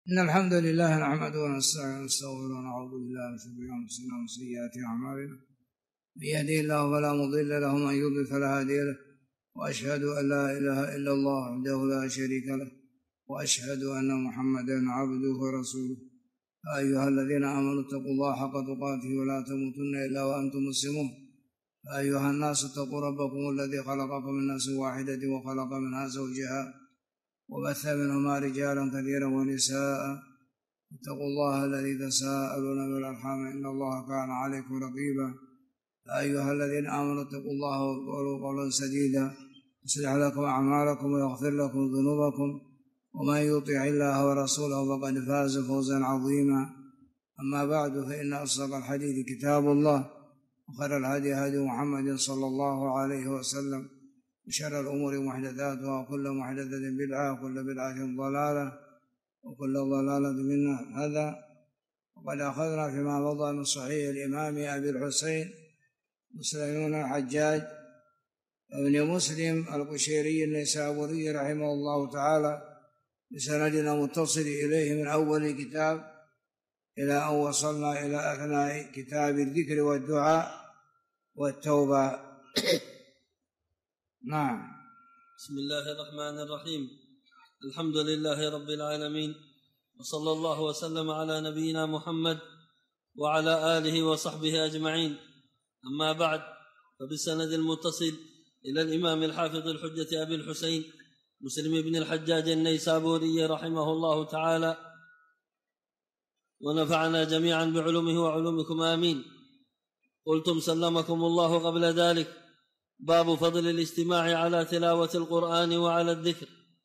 إن الحمد لله نحمده ونستعينه ونستغفره ونعوذ بالله من شرور أنفسنا ومن سيئات أعمالنا من يهده الله فلا مضل له ومن يضلل فلا هادي له وأشهد أن لا إله إلا الله وحده لا شريك له وأشهد أن محمدا عبده ورسوله. أيها الذين آمنوا اتقوا الله حق تقاته ولا تموتن إلا وأنتم مسلمون. أيها الناس اتقوا ربكم الذي خلقكم من نفس واحدة وخلق منها زوجها وبث منهما رجالا كثيرا ونساء. اتقوا الله الذي تساءلون بالأرحام إن الله كان عليكم رقيبا. أيها الذين آمنوا اتقوا الله وقولوا قولا سديدا يصلح لكم أعمالكم ويغفر لكم ذنوبكم ومن يطع الله ورسوله فقد فاز فوزا عظيما. أما بعد فإن أصدق الحديث كتاب الله وخير الهدي هدي محمد صلى الله عليه وسلم وشر الأمور محدثاتها وكل محدثة بدعة وكل بدعة ضلالة وكل ضلالة في النار. هذا وقد أخذنا فيما مضى من صحيح الإمام أبي الحسين مسلم بن الحجاج ابن مسلم القشيري النيسابوري رحمه الله تعالى بسندنا متصل إليه من أول الكتاب إلى أن وصلنا إلى أثناء كتاب الذكر والدعاء والتوبة. نعم. بسم الله الرحمن الرحيم. الحمد لله رب العالمين وصلى الله وسلم على نبينا محمد وعلى آله وصحبه أجمعين. أما بعد، فبالسند المتصل إلى الإمام الحافظ الحجة أبي الحسين مسلم بن الحجاج النيسابوري رحمه الله تعالى ونفعنا جميعا بعلومه وعلومكم آمين. قلتم سلمكم الله قبل ذلك: باب فضل الاستماع على تلاوة القرآن وعلى الذكر.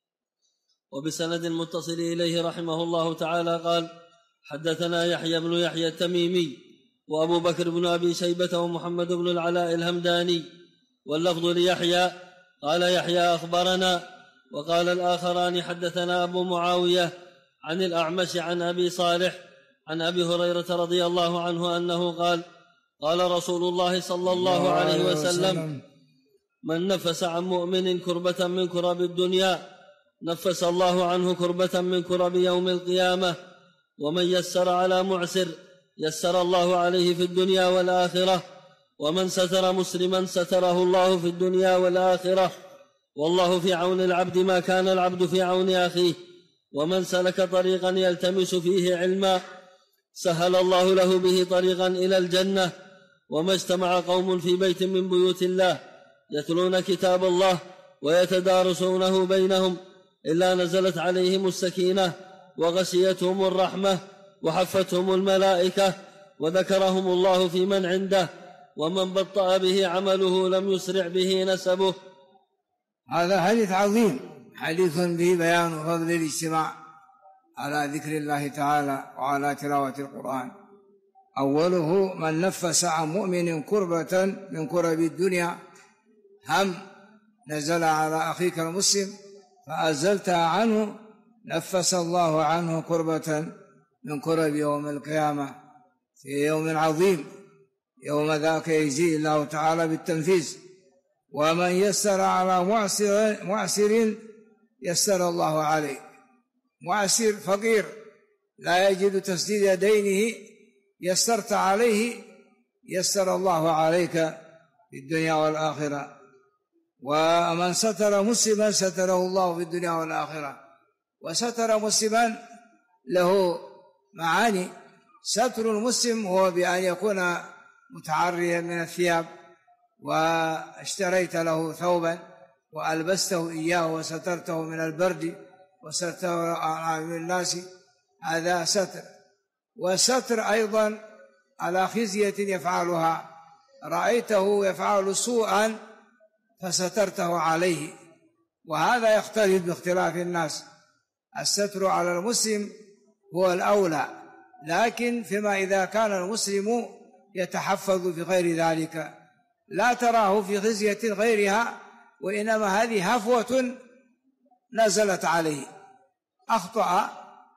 وبسند متصل إليه رحمه الله تعالى قال: حدثنا يحيى بن يحيى التميمي وأبو بكر بن أبي شيبة ومحمد بن العلاء الهمداني، واللفظ ليحيى قال يحيى أخبرنا، وقال الآخران حدثنا أبو معاوية عن الأعمش عن أبي صالح عن أبي هريرة رضي الله عنه أنه قال: قال رسول الله صلى الله عليه وسلم: من نفس عن مؤمن كربة من كرب الدنيا نفس الله عنه كربة من كرب يوم القيامة، ومن يسر على معسر يسر الله عليه في الدنيا والآخرة، ومن ستر مسلما ستره الله في الدنيا والآخرة، والله في عون العبد ما كان العبد في عون أخيه، ومن سلك طريقا يلتمس فيه علما سهل الله له به طريقا إلى الجنة. وما اجتمع قوم في بيت من بيوت الله يتلون كتاب الله ويتدارسونه بينهم إلا نزلت عليهم السكينة وغشيتهم الرحمة وحفتهم الملائكة وذكرهم الله في من عنده، ومن بطأ به عمله لم يسرع به نسبه. هذا حديث عظيم، حديث به بيان فضل الاجتماع على ذكر الله تعالى وعلى تلاوة القرآن. أوله: من نفس عن مؤمن كربة من كرب الدنيا، هم نزل على أخيك المسلم فأزلتها عنه نفس الله عنه كربة من كرب يوم القيامة، في يوم عظيم، يوم ذاك يجزي الله تعالى بالتنفيذ. ومن يسر على معسر يسر الله عليه. معسر فقير لا يجد تسديد دينه يسرت عليه يسر الله عليك في الدنيا والآخرة. ومن ستر مسلما ستره الله في الدنيا والآخرة. وستر مسلما له معاني. ستر المسلم هو بأن يكون متعريا من الثياب واشتريت له ثوبا وألبسته إياه وسترته من البرد وسترته من الناس، هذا ستر. وستر أيضا على خزية يفعلها، رأيته يفعل سوءا فسترته عليه، وهذا يختلف باختلاف الناس. الستر على المسلم هو الأولى، لكن فيما إذا كان المسلم يتحفظ في غير ذلك لا تراه في خزية غيرها، وإنما هذه هفوة نزلت عليه، أخطأ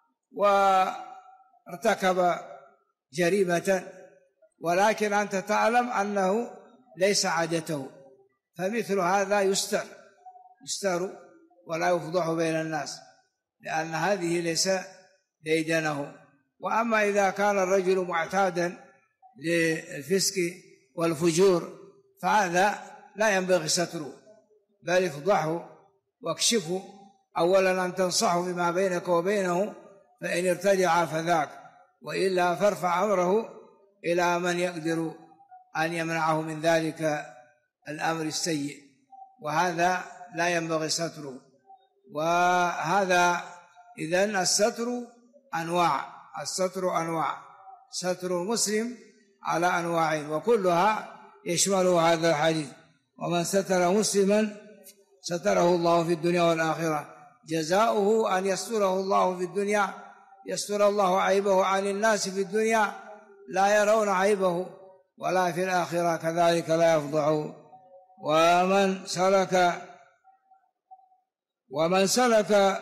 وارتكب جريمة، ولكن أنت تعلم أنه ليس عادته، فمثل هذا يستر ولا يفضح بين الناس، لأن هذه ليس ديدنه. وأما إذا كان الرجل معتادا للفسق والفجور فهذا لا ينبغي ستره، بل افضحه واكشفه. أولا أن تنصحه بما بينك وبينه، فإن ارتجع فذاك، وإلا فارفع أمره إلى من يقدر أن يمنعه من ذلك الأمر السيء، وهذا لا ينبغي ستره. وهذا إذن الستر أنواع، ستر المسلم على أنواع، وكلها يشمله هذا الحديث: ومن ستر مسلما ستره الله في الدنيا والآخرة. جزاؤه أن يستره الله في الدنيا، يستر الله عيبه عن الناس في الدنيا لا يرون عيبه، ولا في الآخرة كذلك لا يفضحه. ومن سلك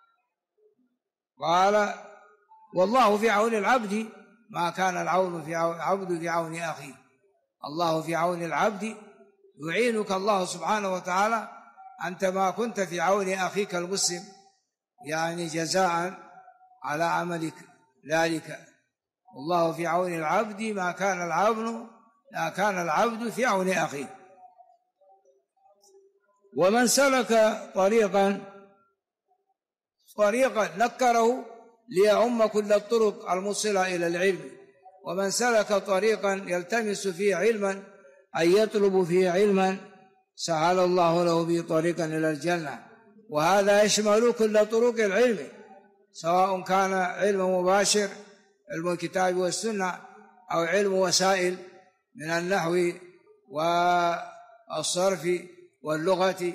قال: والله في عون العبد ما كان العبد في عون أخيه. الله في عون العبد، يعينك الله سبحانه وتعالى أنت ما كنت في عون أخيك المسلم، يعني جزاء على عملك ذلك. والله في عون العبد ما كان العبد في عون أخيه. ومن سلك طريقا نكره ليعم كل الطرق الموصلة إلى العلم. ومن سلك طريقا يلتمس فيه علما، أي يطلب فيه علما، سهل الله له به طريقا إلى الجنة. وهذا يشمل كل طرق العلم، سواء كان علم مباشر، علم الكتاب والسنة، أو علم وسائل من النحو والصرف واللغة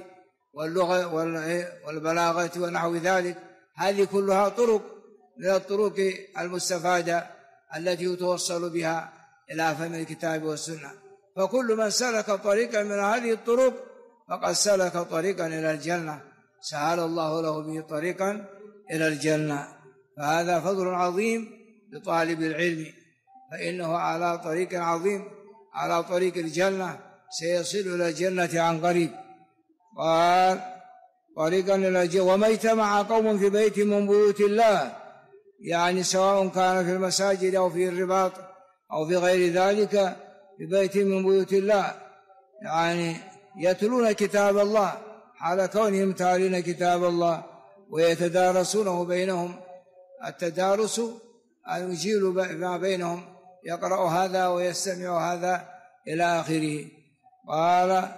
والبلاغة ونحو ذلك. هذه كلها طرق من الطرق المستفادة التي يتوصل بها إلى فهم الكتاب والسنة. فكل من سلك طريقا من هذه الطرق فقد سلك طريقا إلى الجنة، سهل الله له به طريقا إلى الجنة. فهذا فضل عظيم لطالب العلم، فإنه على طريق عظيم، على طريق الجنة، سيصل إلى الجنة عن قريب. قال: طريقا إلى الجنة. وما اجتمع قوم في بيت من بيوت الله، يعني سواء كان في المساجد أو في الرباط أو في غير ذلك، في بيت من بيوت الله، يعني يتلون كتاب الله حال كونهم تالين كتاب الله، ويتدارسونه بينهم. التدارس أن يجيل ما بينهم، يقرأ هذا ويستمع هذا إلى آخره. قال: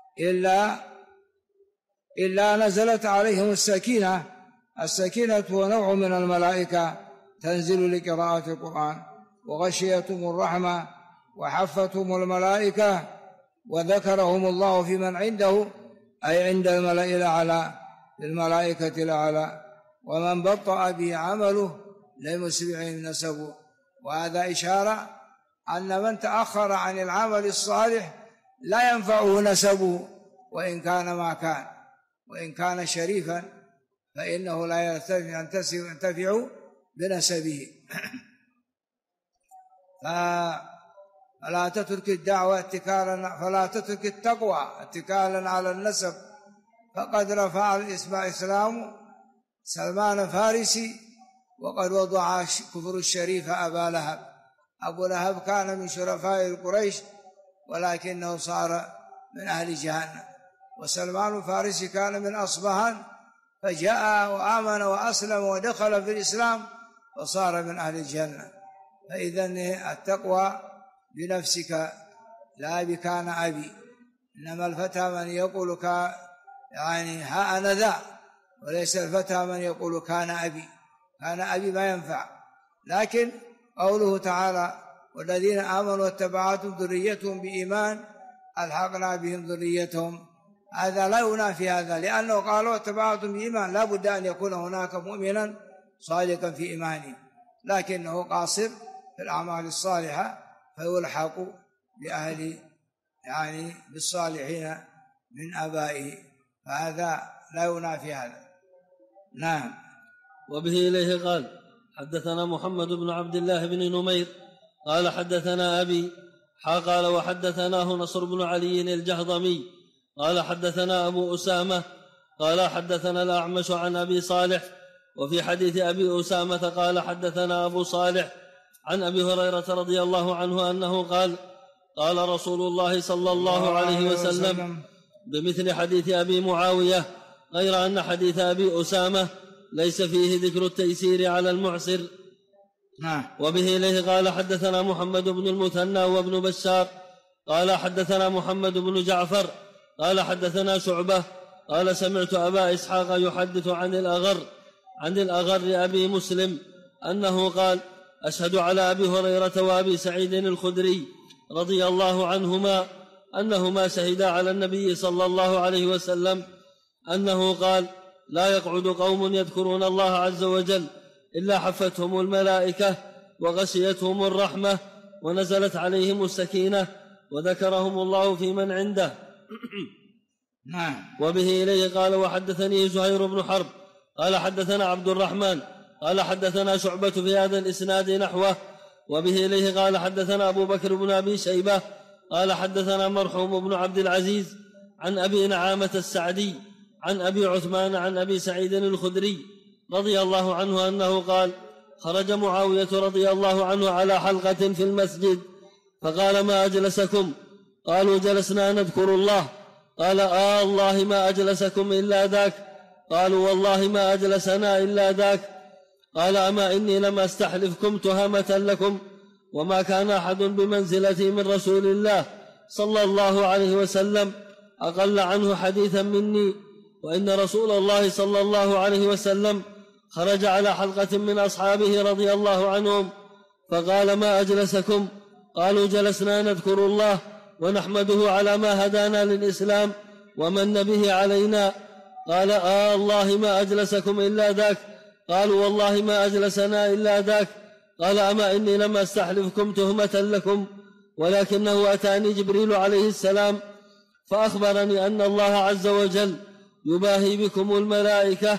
إلا نزلت عليهم السكينة هو نوع من الملائكة تنزل لقراءة القرآن، وغشيتهم الرحمة وحفتهم الملائكة، وذكرهم الله في من عنده، أي عند الملأ الأعلى، الملائكة الأعلى. ومن بطأ به عمله لم يسبعه نسبه. وهذا إشارة أن من تأخر عن العمل الصالح لا ينفعه نسبه، وإن كان ما كان، وإن كان شريفا فإنه لا ينتفع بنسبه. فلا تترك الدعوة فلا تترك التقوى اتكالا على النسب، فقد رفع الإسلام سلمان فارسي، وقد وضع كفر الشريف أبا لهب. أبو لهب كان من شرفاء قريش، ولكنه صار من أهل جهنم. وسلمان الفارسي كان من أصبهان، فجاء وآمن وأسلم ودخل في الإسلام وصار من أهل الجنة. فإذن التقوى بنفسك، لا بكان أبي. إنما الفتى من يقول يعني ها أنا ذا، وليس الفتى من يقول كان أبي. كان أبي ما ينفع. لكن قوله تعالى: والذين آمنوا واتبعتهم ذريتهم بإيمان ألحقنا بهم ذريتهم، هذا لا ينافي هذا، لأنه قالوا واتبعتهم بإيمان، لا بد أن يكون هناك مؤمنا صادقا في إيمانه، لكنه قاصر في الأعمال الصالحة فيلحق بأهل يعني بالصالحين من آبائه، فهذا لا ينافي هذا. نعم. وبه إليه قال: حدثنا محمد بن عبد الله بن نمير قال حدثنا أبي قال وحدثناه نصر بن علي الجهضمي قال حدثنا أبو أسامة قال حدثنا الأعمش عن أبي صالح وفي حديث أبي أسامة قال حدثنا أبو صالح عن أبي هريرة رضي الله عنه أنه قال قال رسول الله صلى الله عليه وسلم بمثل حديث أبي معاوية، غير أن حديث أبي أسامة ليس فيه ذكر التيسير على المعسر. وبه إليه قال حدثنا محمد بن المثنى وابن بشار قال حدثنا محمد بن جعفر قال حدثنا شعبة قال سمعت أبا إسحاق يحدث عن الأغر أبي مسلم أنه قال أشهد على أبي هريرة وأبي سعيد الخدري رضي الله عنهما أنهما شهدا على النبي صلى الله عليه وسلم أنه قال لا يقعد قوم يذكرون الله عز وجل إلا حفتهم الملائكة وغشيتهم الرحمة ونزلت عليهم السكينة وذكرهم الله في من عنده. وبه إليه قال وحدثني زهير بن حرب قال حدثنا عبد الرحمن قال حدثنا شعبة في هذا الإسناد نحوه. وبه إليه قال حدثنا أبو بكر بن أبي شيبة قال حدثنا مرحوم بن عبد العزيز عن أبي نعامة السعدي عن أبي عثمان عن أبي سعيد الخدري رضي الله عنه أنه قال خرج معاوية رضي الله عنه على حلقة في المسجد فقال ما أجلسكم؟ قالوا جلسنا نذكر الله. قال الله ما أجلسكم إلا ذاك؟ قالوا والله ما أجلسنا إلا ذاك. قال أما إني لم أستحلفكم تهمة لكم وما كان أحد بمنزلتي من رسول الله صلى الله عليه وسلم أقل عنه حديثا مني، وإن رسول الله صلى الله عليه وسلم خرج على حلقة من أصحابه رضي الله عنهم فقال ما أجلسكم؟ قالوا جلسنا نذكر الله ونحمده على ما هدانا للإسلام ومن به علينا. قال الله ما أجلسكم إلا ذاك؟ قالوا والله ما أجلسنا إلا ذاك. قال أما إني لم أستحلفكم تهمة لكم ولكنه أتاني جبريل عليه السلام فأخبرني أن الله عز وجل يباهي بكم الملائكة.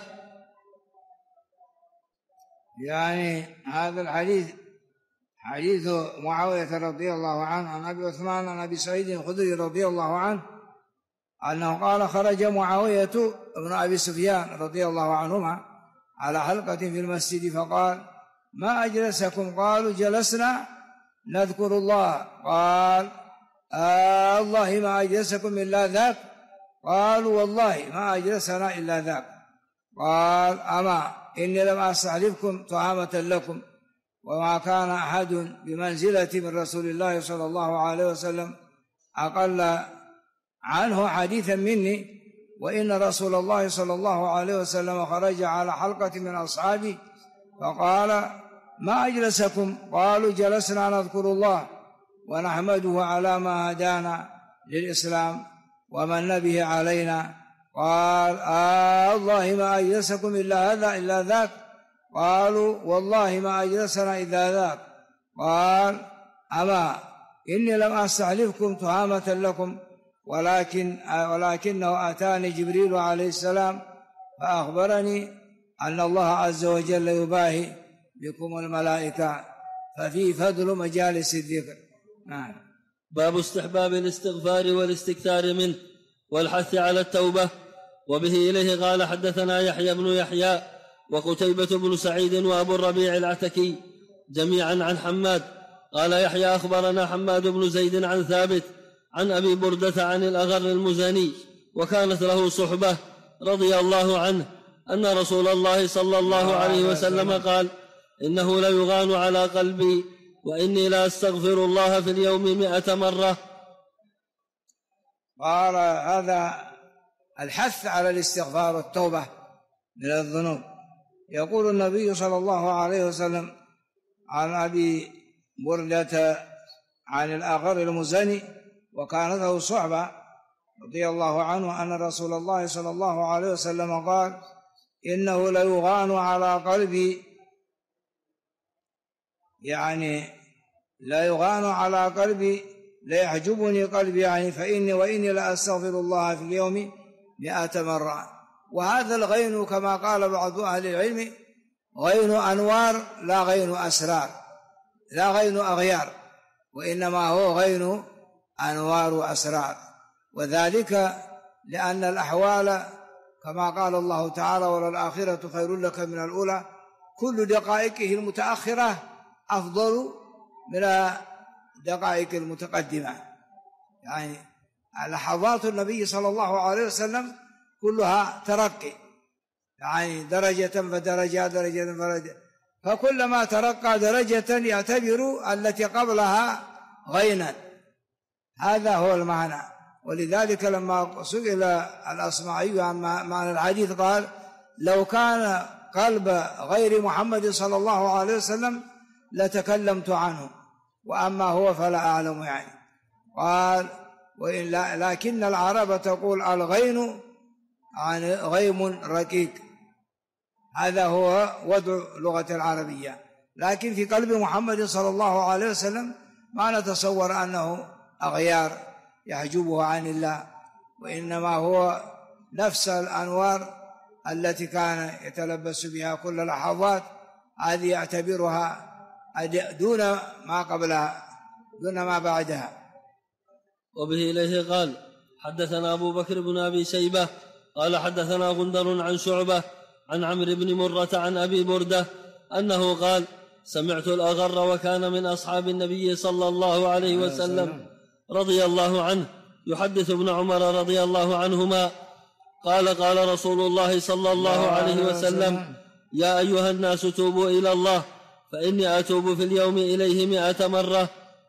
يعني هذا الحديث حديث معاوية رضي الله عنه عن أبي عثمان عن أبي سعيد الخدري رضي الله عنه أنه قال خرج معاوية ابن أبي سفيان رضي الله عنهما على حلقة في المسجد فقال ما أجلسكم؟ قالوا جلسنا نذكر الله. قال الله ما أجلسكم إلا ذاك؟ قالوا والله ما أجلسنا إلا ذاك. قال أما إني لم أستحلفكم تهامة لكم وما كان أحد بمنزلتي من رسول الله صلى الله عليه وسلم أقل عنه حديثا مني، وإن رسول الله صلى الله عليه وسلم خرج على حلقة من أصحابه فقال ما أجلسكم؟ قالوا جلسنا نذكر الله ونحمده على ما هدانا للإسلام ومن به علينا. قال الله ما أجلسكم إلا ذاك؟ قالوا والله ما أجلسنا إلا ذاك. قال أما إني لم أستحلفكم تهامة لكم ولكنه أتاني جبريل عليه السلام فأخبرني أن الله عز وجل يباهي بكم الملائكة ففي فضل مجالس الذكر. باب استحباب الاستغفار والاستكثار منه والحث على التوبة. وبه إليه قال حدثنا يحيى بن يحيى وقتيبة بن سعيد وأبو الربيع العتكي جميعا عن حماد قال يحيى أخبرنا حماد بن زيد عن ثابت عن أبي بردة عن الأغر المزني وكانت له صحبة رضي الله عنه أن رسول الله صلى الله عليه وسلم قال إنه ليغان على قلبي وإني لا أستغفر الله في اليوم 100 مرة. قال هذا الحث على الاستغفار والتوبة من الذنوب. يقول النبي صلى الله عليه وسلم عن أبي بردة عن الأغر المزني وكانت له صحبة رضي الله عنه أن رسول الله صلى الله عليه وسلم قال إنه ليغان على قلبي، يعني لا يغان على قلبي لا يحجبني قلبي، يعني وإني لا أستغفر الله في اليوم 100 مرة. وهذا الغين كما قال بعض أهل العلم غين أنوار لا غين أسرار، لا غين أغيار، وإنما هو غين أنوار وأسرار. وذلك لأن الأحوال كما قال الله تعالى وللآخرة خير لك من الأولى، كل دقائقه المتأخرة أفضل من دقائق المتقدمة. يعني لحظات النبي صلى الله عليه وسلم كلها ترقي، يعني درجة فدرجة درجة فدرجة، فكلما ترقى درجة يعتبر التي قبلها غينا. هذا هو المعنى. ولذلك لما سئل الأصمعي عن معنى الحديث قال: لو كان قلب غير محمد صلى الله عليه وسلم لتكلمت عنه، وأما هو فلا أعلم. يعني قال: لكن العرب تقول الغين عن غيم ركيك، هذا هو وضع لغة العربية. لكن في قلب محمد صلى الله عليه وسلم ما نتصور أنه أغيار يحجبه عن الله، وإنما هو نفس الأنوار التي كان يتلبس بها كل اللحظات، هذه يعتبرها دون ما قبلها دون ما بعدها. وبه إليه قال: حدثنا أبو بكر بن أبي شيبة قال حدثنا غندر عن شعبة عن عمرو بن مرة عن أبي بردة أنه قال: سمعت الأغر وكان من أصحاب النبي صلى الله عليه وسلم رضي الله عنه يحدث ابن عمر رضي الله عنهما قال: قال رسول الله صلى الله عليه وسلم: يا أيها الناس توبوا إلى الله فإني أتوب في اليوم إليه 100 مرة.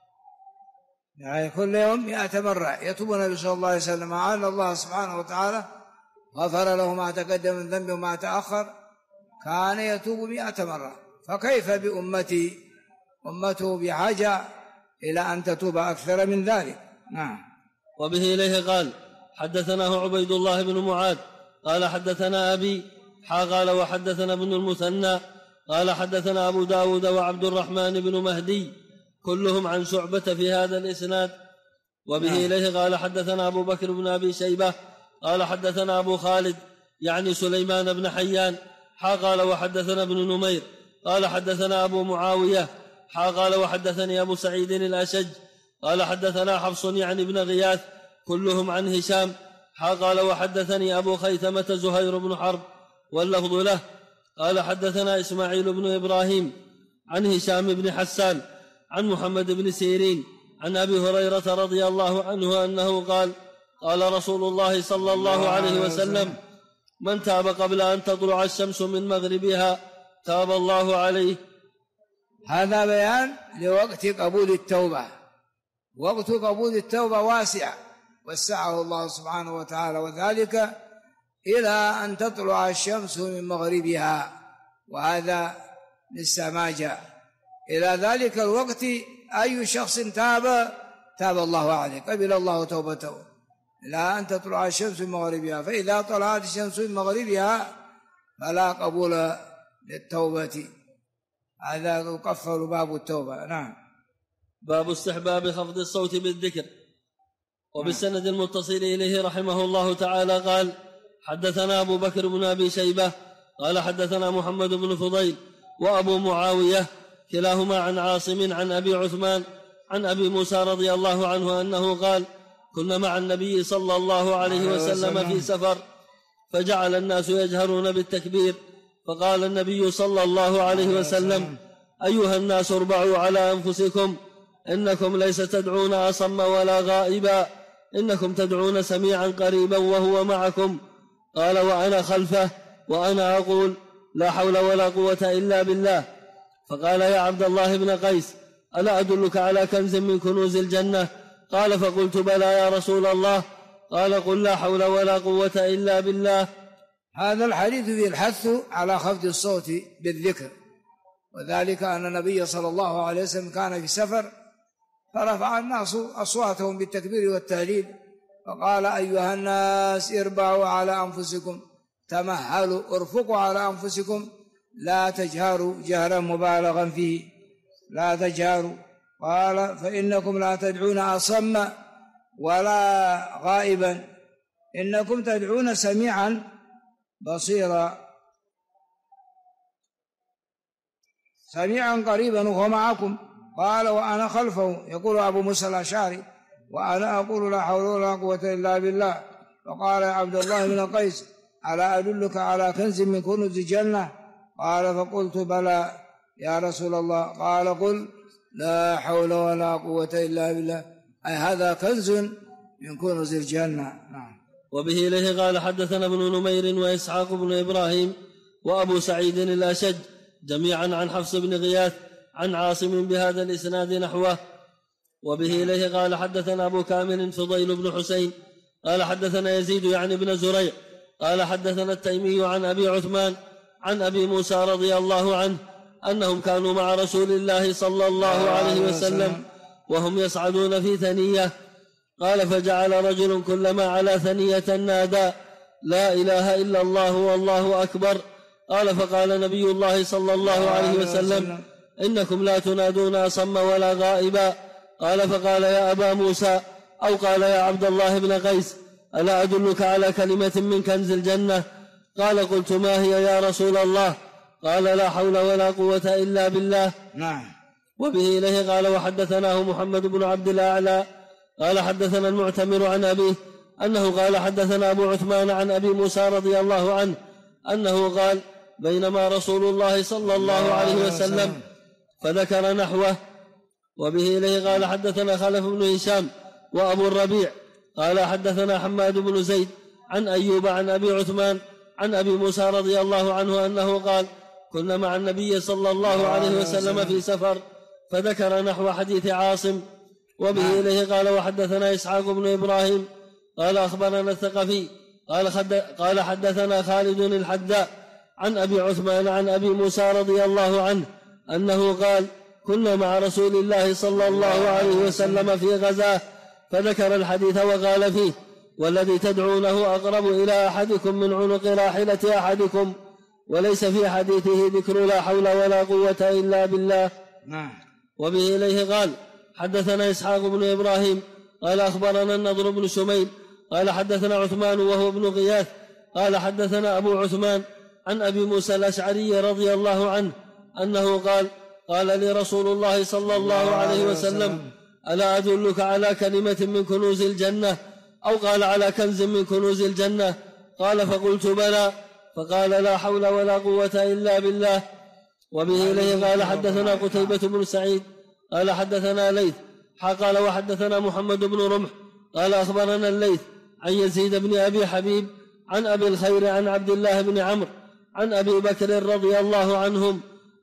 يعني كل يوم 100 مرة يتوب النبي صلى الله عليه وسلم على الله سبحانه وتعالى، غفر له ما تقدم من ذنبه وما تأخر، كان يتوب 100 مرة، فكيف بأمتي؟ أمته بحاجة إلى أن تتوب أكثر من ذلك. نعم. وبه إليه قال: حدثناه عبيد الله بن معاذ قال حدثنا أبي قال وحدثنا ابن المثنى قال حدثنا أبو داود وعبد الرحمن بن مهدي كلهم عن شعبة في هذا الإسناد. وبه إليه قال: حدثنا أبو بكر بن أبي شيبة قال حدثنا أبو خالد يعني سليمان بن حيان قال وحدثنا ابن نمير قال حدثنا أبو معاوية قال وحدثني أبو سعيد الأشج قال حدثنا حفص يعني بن غياث كلهم عن هشام قال وحدثني أبو خيثمة زهير بن حرب واللفظ له قال حدثنا إسماعيل بن إبراهيم عن هشام بن حسان عن محمد بن سيرين عن أبي هريرة رضي الله عنه أنه قال: قال رسول الله صلى الله عليه وسلم: من تاب قبل أن تطلع الشمس من مغربها تاب الله عليه. هذا بيان لوقت قبول التوبة. وقت قبول التوبة واسع وسعه الله سبحانه وتعالى، وذلك إلى أن تطلع الشمس من مغربها، وهذا لسه ما جاء. إلى ذلك الوقت أي شخص تاب الله عليه، قبل الله توبته إلى أن تطلع الشمس من مغربها. فإذا طلعت الشمس من مغربها فلا قبول للتوبة، هذا يقفل باب التوبة. نعم. باب استحباب خفض الصوت بالذكر. وبالسند المتصل إليه رحمه الله تعالى قال: حدثنا أبو بكر بن أبي شيبة قال حدثنا محمد بن فضيل وأبو معاوية كلاهما عن عاصم عن أبي عثمان عن أبي موسى رضي الله عنه أنه قال: كنا مع النبي صلى الله عليه وسلم في سفر فجعل الناس يجهرون بالتكبير، فقال النبي صلى الله عليه وسلم: أيها الناس اربعوا على أنفسكم، إنكم ليس تدعون أصم ولا غائبا، إنكم تدعون سميعا قريبا وهو معكم. قال: وأنا خلفه وأنا أقول: لا حول ولا قوة إلا بالله. فقال: يا عبد الله بن قيس، ألا أدلك على كنز من كنوز الجنة؟ قال: فقلت: بلى يا رسول الله. قال: قل لا حول ولا قوة إلا بالله. هذا الحديث فيه الحث على خفض الصوت بالذكر، وذلك أن النبي صلى الله عليه وسلم كان في سفر فرفع الناس أصواتهم بالتكبير والتهليل، فقال: أيها الناس اربعوا على أنفسكم، تمهلوا، ارفقوا على أنفسكم، لا تجهروا جهرا مبالغا فيه، لا تجهروا. قال: فإنكم لا تدعون أصم ولا غائبا، إنكم تدعون سميعا بصيرا، سميعا قريبا وهو معكم. قال: وأنا خلفه، يقول أبو موسى الأشعري، وأنا أقول: لا حول ولا قوة إلا بالله. فقال: يا عبد الله بن قيس، ألا أدلك على كنز من كنوز الجنة؟ قال فقلت بلى يا رسول الله. قال قل لا حول ولا قوة إلا بالله، أي هذا كنز من كنوز الجنة. نعم. وبه إليه قال حدثنا ابن نمير وإسحاق بن إبراهيم وأبو سعيد الأشج جميعا عن حفص بن غياث عن عاصم بهذا الإسناد نحوه. وبه إليه قال حدثنا أبو كامل فضيل بن حسين قال حدثنا يزيد يعني بن زريع قال حدثنا التيمي عن أبي عثمان عن أبي موسى رضي الله عنه أنهم كانوا مع رسول الله صلى الله عليه وسلم وهم يصعدون في ثنية. قال فجعل رجل كلما على ثنية نادى لا إله إلا الله والله أكبر. قال فقال نبي الله صلى الله عليه وسلم إنكم لا تنادون أصم ولا غائبا. قال فقال يا أبا موسى أو قال يا عبد الله بن قيس ألا أدلك على كلمة من كنز الجنة؟ قال قلت ما هي يا رسول الله؟ قال لا حول ولا قوة إلا بالله. نعم. وبه إليه قال وحدثناه محمد بن عبد الأعلى قال حدثنا المعتمر عن أبيه أنه قال حدثنا أبو عثمان عن أبي موسى رضي الله عنه أنه قال بينما رسول الله صلى الله عليه وسلم فذكر نحوه. وبه إليه قال حدثنا خلف بن هشام وأبو الربيع قال حدثنا حماد بن زيد عن أيوب عن أبي عثمان عن أبي موسى رضي الله عنه أنه قال كنا مع النبي صلى الله عليه وسلم في سفر فذكر نحو حديث عاصم. وبه إليه قال وحدثنا إسحاق بن إبراهيم قال أخبرنا الثقفي قال حدثنا خالد الحداء عن أبي عثمان عن أبي موسى رضي الله عنه أنه قال كنا مع رسول الله صلى الله عليه وسلم في غزاه فذكر الحديث وقال فيه والذي تدعونه أقرب إلى أحدكم من عنق راحلة أحدكم، وليس في حديثه ذكر لا حول ولا قوة إلا بالله. وبه إليه قال حدثنا إسحاق بن إبراهيم قال أخبرنا النضر بن شميل قال حدثنا عثمان وهو ابن غياث قال حدثنا أبو عثمان عن أبي موسى الأشعري رضي الله عنه أنه قال لي رسول الله صلى الله عليه وسلم ألا أدلك على كلمة من كنوز الجنة؟ أو قال على كنز من كنوز الجنة؟ قال فقلت بلى. فقال لا حول ولا قوة إلا بالله. وبه إليه قال حدثنا قتيبة بن سعيد قال حدثنا ليث قال وحدثنا محمد بن رمح قال أخبرنا الليث عن يزيد بن أبي حبيب عن أبي الخير عن عبد الله بن عمرو عن أبي بكر رضي الله عنهم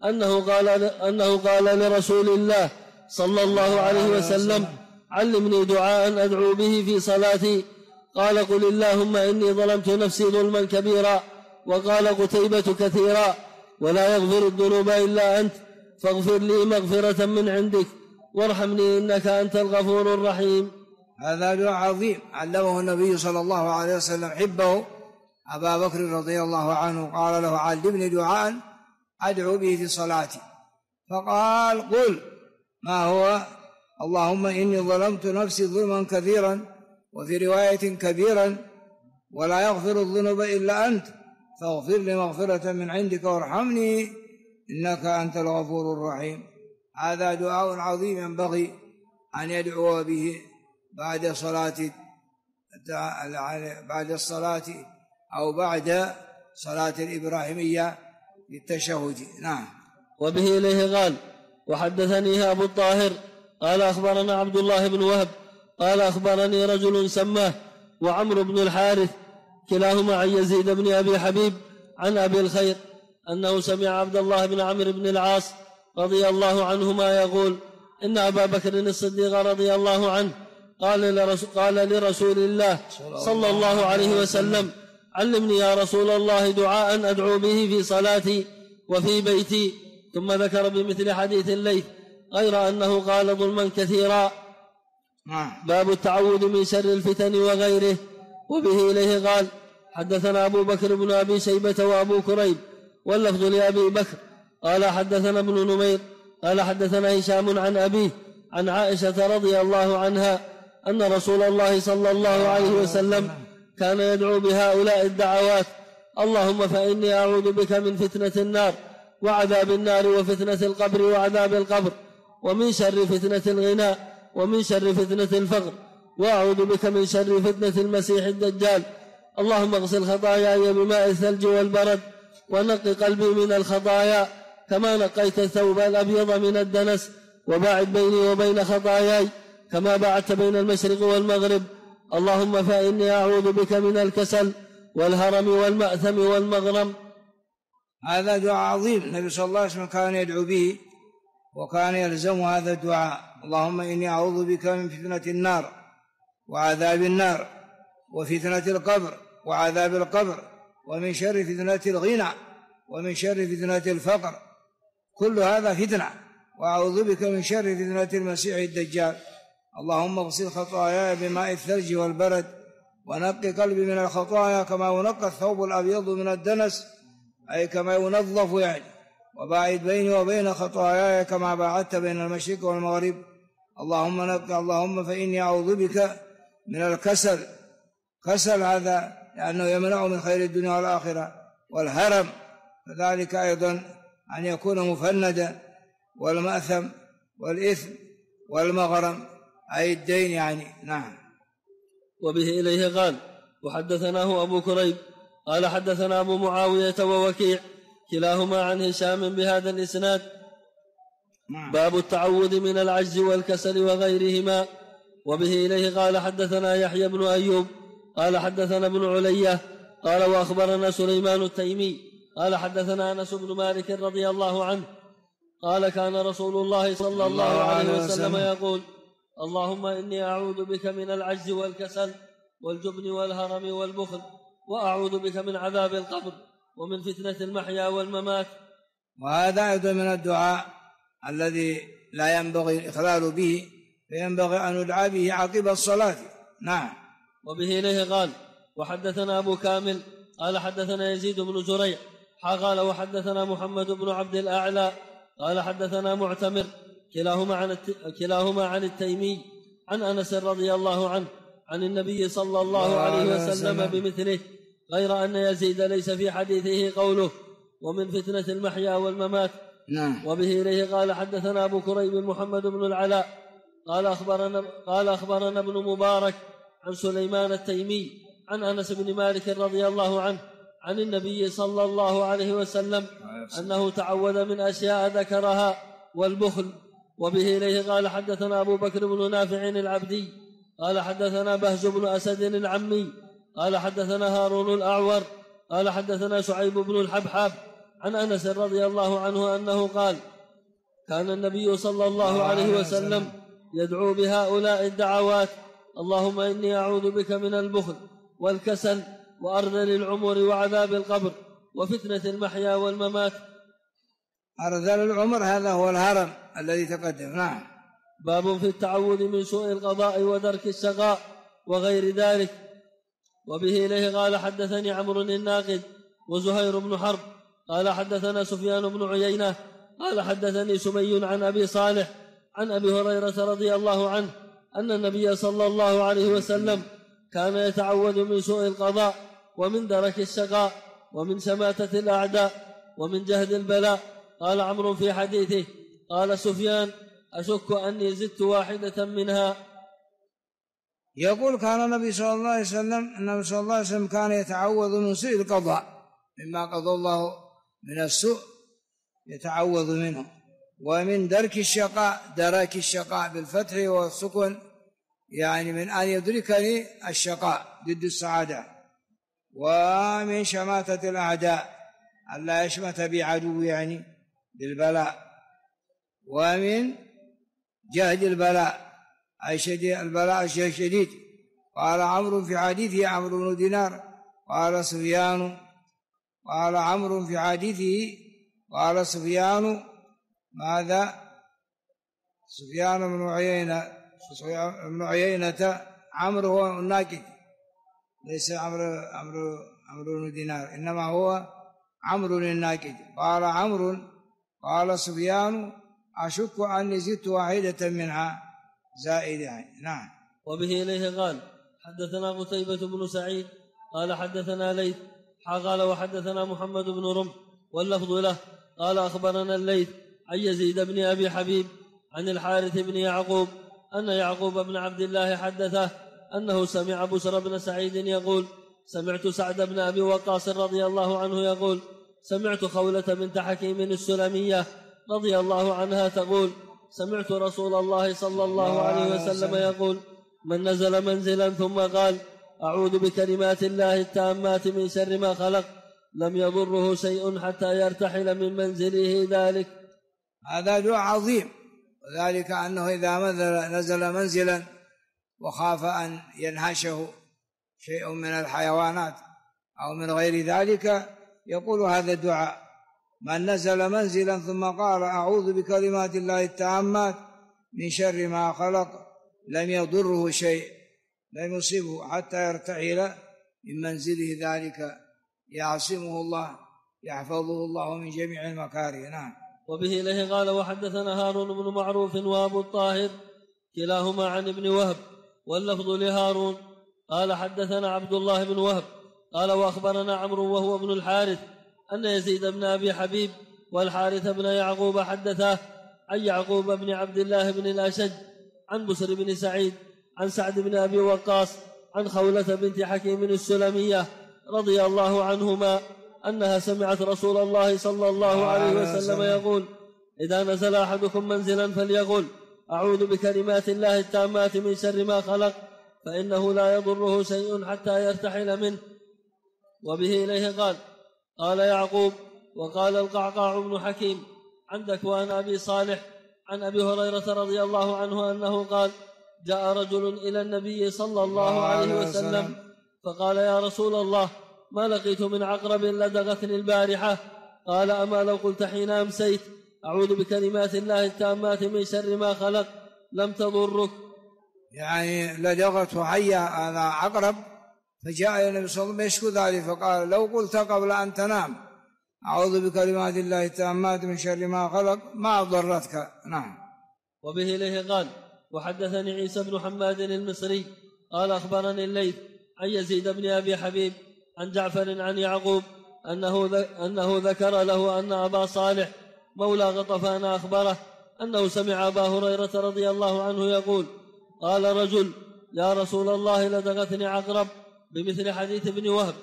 أنه قال لرسول الله صلى الله عليه وسلم علمني دعاء أدعو به في صلاتي. قال قل اللهم إني ظلمت نفسي ظلما كبيرا. وقال قتيبة كثيرا ولا يغفر الذنوب إلا أنت فاغفر لي مغفرة من عندك وارحمني إنك أنت الغفور الرحيم. هذا دعاء عظيم علمه النبي صلى الله عليه وسلم حبه أبا بكر رضي الله عنه، قال له علمني دعاء أدعو به في صلاتي، فقال قل ما هو؟ اللهم إني ظلمت نفسي ظلما كثيرا، وفي رواية كبيرا، ولا يغفر الذنوب إلا أنت فاغفر لي مغفرة من عندك وارحمني إنك أنت الغفور الرحيم. هذا دعاء عظيم ينبغي أن يدعو به بعد الصلاة أو بعد صلاة الإبراهيمية للتشهد. نعم. وبه إليه قال وحدثني أبو الطاهر قال أخبرنا عبد الله بن وهب قال أخبرني رجل سماه وعمرو بن الحارث كلاهما عن يزيد بن أبي حبيب عن أبي الخير أنه سمع عبد الله بن عمرو بن العاص رضي الله عنهما يقول إن أبا بكر الصديق رضي الله عنه قال لرسول الله صلى الله عليه وسلم علمني يا رسول الله دعاء أدعو به في صلاتي وفي بيتي، ثم ذكر بمثل حديث الليث غير أنه قال ظلما كثيرا. باب التعوذ من شر الفتن وغيره. وبه إليه قال حدثنا أبو بكر بن أبي شيبة وأبو كريب واللفظ لأبي بكر قال حدثنا ابن نمير قال حدثنا هشام عن أبيه عن عائشة رضي الله عنها أن رسول الله صلى الله عليه وسلم كان يدعو بهؤلاء الدعوات: اللهم فإني أعوذ بك من فتنة النار وعذاب النار وفتنة القبر وعذاب القبر ومن شر فتنة الغنى ومن شر فتنة الفقر، وأعوذ بك من شر فتنة المسيح الدجال اللهم اغسل خطاياي بماء الثلج والبرد ونق قلبي من الخطايا كما نقيت الثوب الأبيض من الدنس، وباعد بيني وبين خطاياي كما باعدت بين المشرق والمغرب. اللهم فإني أعوذ بك من الكسل والهرم والمأثم والمغرم. هذا دعاء عظيم النبي صلى الله عليه وسلم كان يدعو به وكان يلزم هذا الدعاء. اللهم إني أعوذ بك من فتنة النار وعذاب النار وفتنة القبر وعذاب القبر ومن شر فتنة الغنى ومن شر فتنة الفقر، كل هذا فتنة، وأعوذ بك من شر فتنة المسيح الدجال. اللهم اغسل خطاياي بماء الثلج والبرد ونقي قلبي من الخطايا كما ينقى الثوب الأبيض من الدنس، أي كما ينظف يعني، وباعد بيني وبين خطاياي كما باعدت بين المشرق والمغرب. اللهم فإني أعوذ بك من الكسل، كسل هذا لأنه يمنع من خير الدنيا والآخرة، والهرم كذلك أيضا أن يكون مفندا، والمأثم والإثم والمغرم أي الدين يعني. نعم. وبه إليه قال وحدثناه أبو كريب قال حدثنا أبو معاوية ووكيع كلاهما عن هشام بهذا الإسناد. باب التعوذ من العجز والكسل وغيرهما. وبه إليه قال حدثنا يحيى بن أيوب قال حدثنا ابن علية قال وأخبرنا سليمان التيمي قال حدثنا أنس بن مالك رضي الله عنه قال كان رسول الله صلى الله عليه وسلم يقول اللهم إني أعوذ بك من العجز والكسل والجبن والهرم والبخل، وأعوذ بك من عذاب القبر ومن فتنة المحيا والممات. وهذا أيضا من الدعاء الذي لا ينبغي الإخلال به، فينبغي أن ندعى به عقب الصلاة. نعم. وبه إليه قال وحدثنا أبو كامل قال حدثنا يزيد بن زريع قال وحدثنا محمد بن عبد الأعلى قال حدثنا معتمر كلاهما عن التيمي عن أنس رضي الله عنه عن النبي صلى الله عليه وسلم بمثله، غير أن يزيد ليس في حديثه قوله ومن فتنة المحيا والممات. نعم. وبه إليه قال حدثنا أبو كريب محمد بن العلاء قال أخبرنا ابن مبارك عن سليمان التيمي عن أنس بن مالك رضي الله عنه عن النبي صلى الله عليه وسلم أنه تعوذ من أشياء ذكرها والبخل. وبه إليه قال حدثنا أبو بكر بن نافع العبدي قال حدثنا بهز بن أسد العمي قال حدثنا هارون الأعور قال حدثنا شعيب بن الحبحاب عن أنس رضي الله عنه أنه قال كان النبي صلى الله عليه وسلم يدعو بهؤلاء الدعوات: اللهم إني أعوذ بك من البخل والكسل وأرذل العمر وعذاب القبر وفتنة المحيا والممات. أرذل العمر هذا هو الهرم الذي تقدم. نعم. باب في التعوذ من سوء القضاء ودرك الشقاء وغير ذلك. وبه إليه قال حدثني عمرو الناقد وزهير بن حرب قال حدثنا سفيان بن عيينة قال حدثني سمي عن أبي صالح عن أبي هريرة رضي الله عنه أن النبي صلى الله عليه وسلم كان يتعوذ من سوء القضاء ومن درك الشقاء ومن شماتة الأعداء ومن جهد البلاء. قال عمرو في حديثه قال سفيان أشك أني زدت واحدة منها. يقول كان النبي صلى الله عليه وسلم كان يتعوذ من سوء القضاء، مما قضى الله من السوء يتعوذ منه، ومن درك الشقاء بالفتح والسكن، يعني من أن يدركني الشقاء ضد السعادة، ومن شماتة الأعداء ألا يشمت بي عدو يعني بالبلاء، ومن جهد البلاء أي شديد البلاء الشديد. قال عمرو في حديثه عمرو بن دينار قال عمرو في حديثه قال سفيان ماذا؟ سفيان بن عيينة عمرو هو الناقد، ليس عمرو بن دينار، إنما هو عمرو الناقد. قال عمرو قال سفيان أشك أني زدت واحدة منها زائدة. نعم. وبه إليه قال حدثنا قتيبة بن سعيد قال حدثنا ليث قال وحدثنا محمد بن رمح واللفظ له قال أخبرنا الليث عن يزيد بن أبي حبيب عن الحارث بن يعقوب أن يعقوب بن عبد الله حدثه أنه سمع بشر بن سعيد يقول سمعت سعد بن أبي وقاص رضي الله عنه يقول: سمعت خولة بنت حكيم السلمية رضي الله عنها تقول: سمعت رسول الله صلى الله عليه وسلم يقول: من نزل منزلا ثم قال: أعوذ بكلمات الله التامات من شر ما خلق، لم يضره شيء حتى يرتحل من منزله ذلك. هذا دعاء عظيم، وذلك أنه إذا نزل منزلا وخاف أن ينهشه شيء من الحيوانات أو من غير ذلك يقول هذا الدعاء: من نزل منزلا ثم قال: أعوذ بكلمات الله التامات من شر ما خلق، لم يضره شيء، لم يصيبه حتى يرتحل من منزله ذلك، يعصمه الله، يحفظه الله من جميع المكاره. نعم. وبه إليه قال: وحدثنا هارون بن معروف وأبو الطاهر كلاهما عن ابن وهب، واللفظ لهارون قال: حدثنا عبد الله بن وهب قال: وأخبرنا عمرو وهو ابن الحارث أن يزيد بن أبي حبيب والحارث بن يعقوب حدثاه عن يعقوب بن عبد الله بن الأشج عن بسر بن سعيد عن سعد بن أبي وقاص عن خولة بنت حكيم السلمية رضي الله عنهما أنها سمعت رسول الله صلى الله عليه وسلم يقول: إذا نزل أحدكم منزلا فليقل: أعوذ بكلمات الله التامات من شر ما خلق، فإنه لا يضره شيء حتى يرتحل منه. وبه إليه قال يعقوب: وقال القعقاع بن حكيم عن ذكوان أبي صالح عن أبي هريرة رضي الله عنه أنه قال: جاء رجل إلى النبي صلى الله عليه وسلم فقال: يا رسول الله، ما لقيت من عقرب لدغتني البارحة. قال: أما لو قلت حين أمسيت: أعوذ بكلمات الله التامات من شر ما خلق، لم تضرك. يعني لدغته حية هذا عقرب، فجاء النبي صلى الله عليه وسلم يشكو ذلك، فقال: لو قلت قبل أن تنام: أعوذ بكلمات الله التامات من شر ما خلق، ما ضرتك. نعم. وبه إليه قال: وحدثني عيسى بن حماد المصري قال: أخبرني الليث عن يزيد بن أبي حبيب عن جعفر عن يعقوب أنه ذكر له أن أبا صالح مولى غطفان أخبره أنه سمع أبا هريرة رضي الله عنه يقول: قال رجل: يا رسول الله، لدغتني عقرب، بمثل حديث ابن وهب.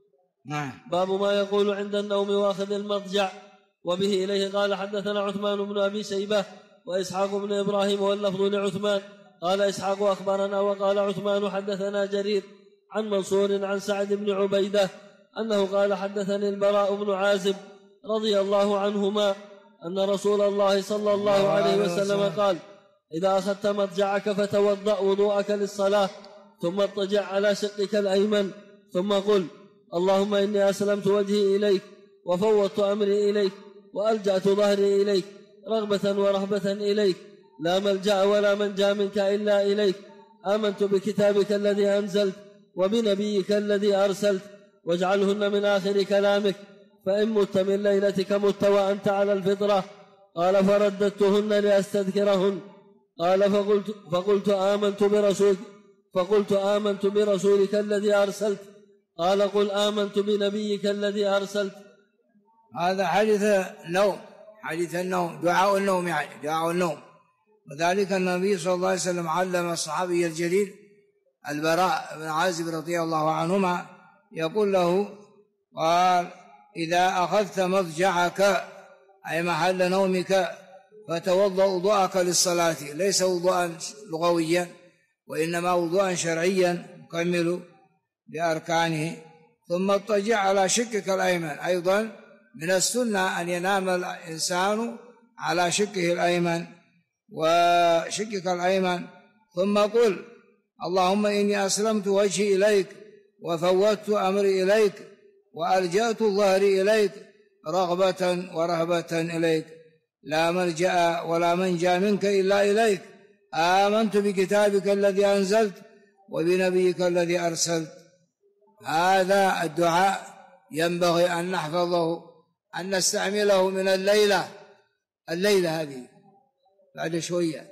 باب ما يقول عند النوم واخذ المضجع. وبه إليه قال: حدثنا عثمان بن أبي شيبة وإسحاق بن إبراهيم، واللفظ لعثمان. قال إسحاق: أخبرنا. وقال عثمان: حدثنا جرير عن منصور عن سعد بن عبيدة أنه قال: حدثني البراء بن عازب رضي الله عنهما أن رسول الله صلى الله عليه وسلم قال: إذا أخذت مضجعك فتوضأ وضوءك للصلاة، ثم اضطجع على شقك الأيمن، ثم قل: اللهم إني أسلمت وجهي إليك، وفوضت أمري إليك، وألجأت ظهري إليك، رغبة ورهبة إليك، لا ملجأ ولا منجا منك إلا إليك. آمنت بكتابك الذي أنزلت وبنبيك الذي أرسلت، واجعلهن من آخر كلامك، فإن مت من ليلتك مت وأنت على الفطرة. قال: فرددتهن لأستذكرهن. قال: فقلت آمنت برسولك الذي أرسلت. قال: قل آمنت بنبيك الذي أرسلت. هذا حديث النوم، دعاء النوم، يعني دعاء النوم. وذلك النبي صلى الله عليه وسلم علم الصحابي الجليل البراء بن عازب رضي الله عنهما يقول له: قال: إذا أخذت مضجعك أي محل نومك فتوضأ وضوءك للصلاة، ليس وضوءا لغويا وإنما وضوءا شرعيا مكمل بأركانه، ثم اضطجع على شقك الأيمن. أيضا من السنة أن ينام الإنسان على شقه الأيمن وشقك الأيمن، ثم قل: اللهم إني أسلمت وجهي إليك، وفوضت أمري إليك، وألجأت ظهري إليك، رغبة ورهبة إليك، لا ملجأ ولا منجا منك إلا إليك. آمنت بكتابك الذي أنزلت وبنبيك الذي أرسلت. هذا الدعاء ينبغي أن نحفظه، أن نستعمله من الليلة هذه بعد شوية،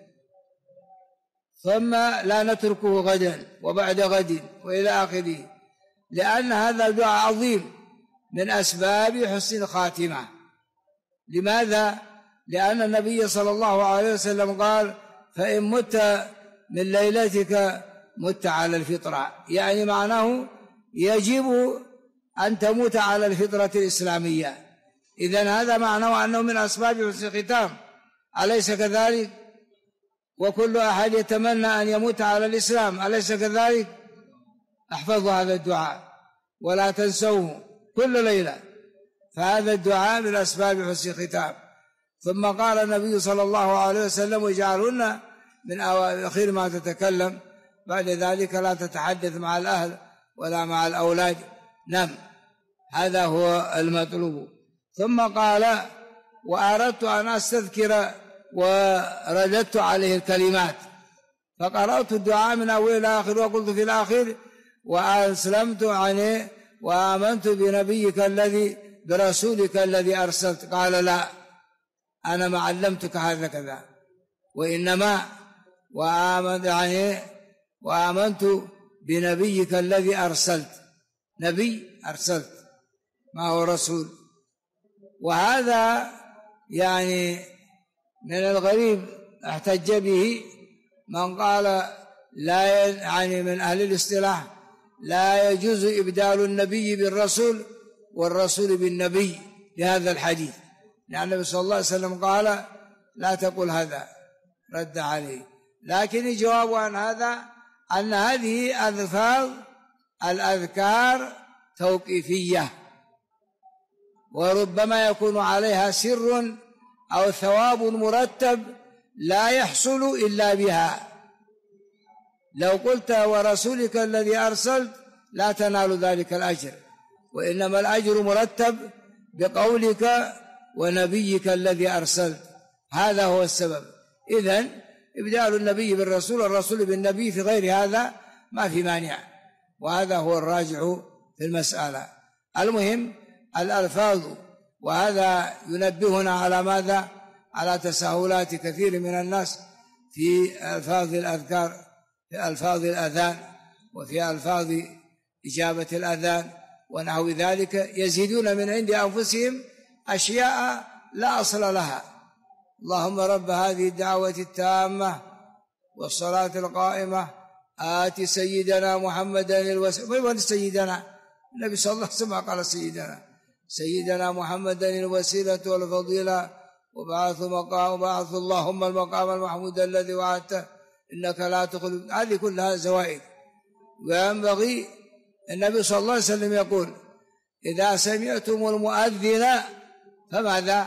ثم لا نتركه غدا وبعد غد وإلى آخره، لأن هذا الدعاء عظيم من أسباب حسن الخاتمة. لماذا؟ لأن النبي صلى الله عليه وسلم قال: فإن مت من ليلتك مت على الفطرة، يعني معناه يجب أن تموت على الفطرة الإسلامية. إذن هذا معناه أنه من أسباب حسن الختام، أليس كذلك؟ وكل أحد يتمنى أن يموت على الإسلام، أليس كذلك؟ احفظوا هذا الدعاء ولا تنسوه كل ليلة، فهذا الدعاء من أسباب حسن الختام. ثم قال النبي صلى الله عليه وسلم: واجعلهن من أخير ما تتكلم، بعد ذلك لا تتحدث مع الأهل ولا مع الأولاد، نم. هذا هو المطلوب. ثم قال: وأردت أن أستذكر ورددت عليه الكلمات، فقرأت الدعاء من أول إلى آخر، وقلت في الآخر: وأسلمت عنه وآمنت بنبيك الذي برسولك الذي أرسلت. قال: لا، أنا ما علمتك هذا كذا، وإنما وآمنت بنبيك الذي أرسلت. نبي أرسلت، ما هو رسول. وهذا يعني من الغريب احتج به من قال لا، يعني من أهل الاصطلاح، لا يجوز إبدال النبي بالرسول والرسول بالنبي لهذا الحديث، لأن النبي صلى الله عليه وسلم قال: لا تقل هذا، رد عليه. لكن الجواب عن هذا أن هذه ألفاظ الأذكار توقيفية، وربما يكون عليها سر أو ثواب مرتب لا يحصل إلا بها. لو قلت ورسولك الذي أرسلت لا تنال ذلك الأجر، وإنما الأجر مرتب بقولك ونبيك الذي أرسلت، هذا هو السبب. إذن إبدال النبي بالرسول والرسول بالنبي في غير هذا ما في مانع، وهذا هو الراجح في المسألة. المهم الألفاظ، وهذا ينبهنا على ماذا؟ على تساهلات كثير من الناس في ألفاظ الأذكار، في ألفاظ الأذان، وفي ألفاظ إجابة الأذان ونحو ذلك، يزيدون من عند أنفسهم أشياء لا أصل لها. اللهم رب هذه الدعوة التامة والصلاة القائمة آت سيدنا محمدا الوسيلة. وين سيدنا؟ النبي صلى الله عليه وسلم قال سيدنا محمدا الوسيلة والفضيلة وبعث اللهم المقام المحمود الذي وعدته إنك لا تخلف. هذه كلها زوائد. وينبغي، النبي صلى الله عليه وسلم يقول: إذا سمعتم المؤذن فماذا؟